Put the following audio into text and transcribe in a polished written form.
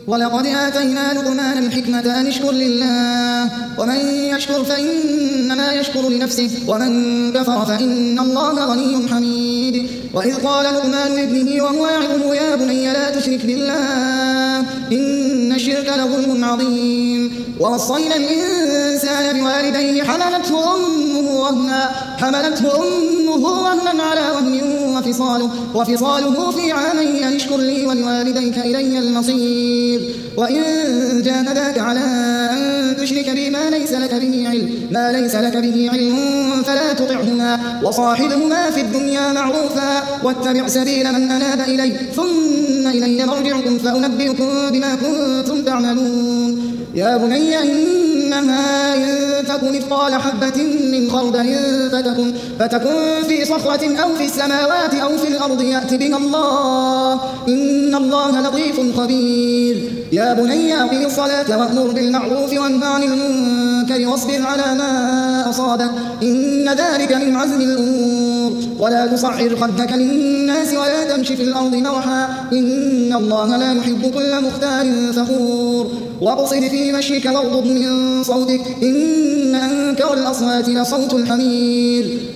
ولقد آتينا لقمان الحكمة أن اشكر لله ومن يشكر فإنما يشكر لنفسه ومن كفر فإن الله غني حميد. وإذ قال لقمان لابنه وهو يعظه يا بني لا تشرك بالله إن الشرك لظلم عظيم. ووصينا الإنسان بوالديه حملته أمه وهنا على وهن وفصاله في عامين أن اشكر لي ولوالديك إلي المصير. وإن جاهداك على أن تشرك بي ما ليس لك به علم فلا تطعهما وصاحبهما في الدنيا معروفا واتبع سبيل من أناب إلي ثم إلي مرجعكم فأنبئكم بما كنتم تعملون. يا بني إنما إن تك مثقال حبة من خردل فتكن في صخرة أو في السماوات أو في الأرض يأت بها الله إن الله لطيف خبير. يا بني أقم الصلاة وأمر بالمعروف وانه عن المنكر واصبر على ما أصابك إن ذلك من عزم الأمور. ولا تصعر خدك للناس ولا تمشي في الأرض مرحا إن الله لا يحب كل مختال فخور. واقصد في مشيك واغضض من صوتك إن أنكر الأصوات لصوت الحمير.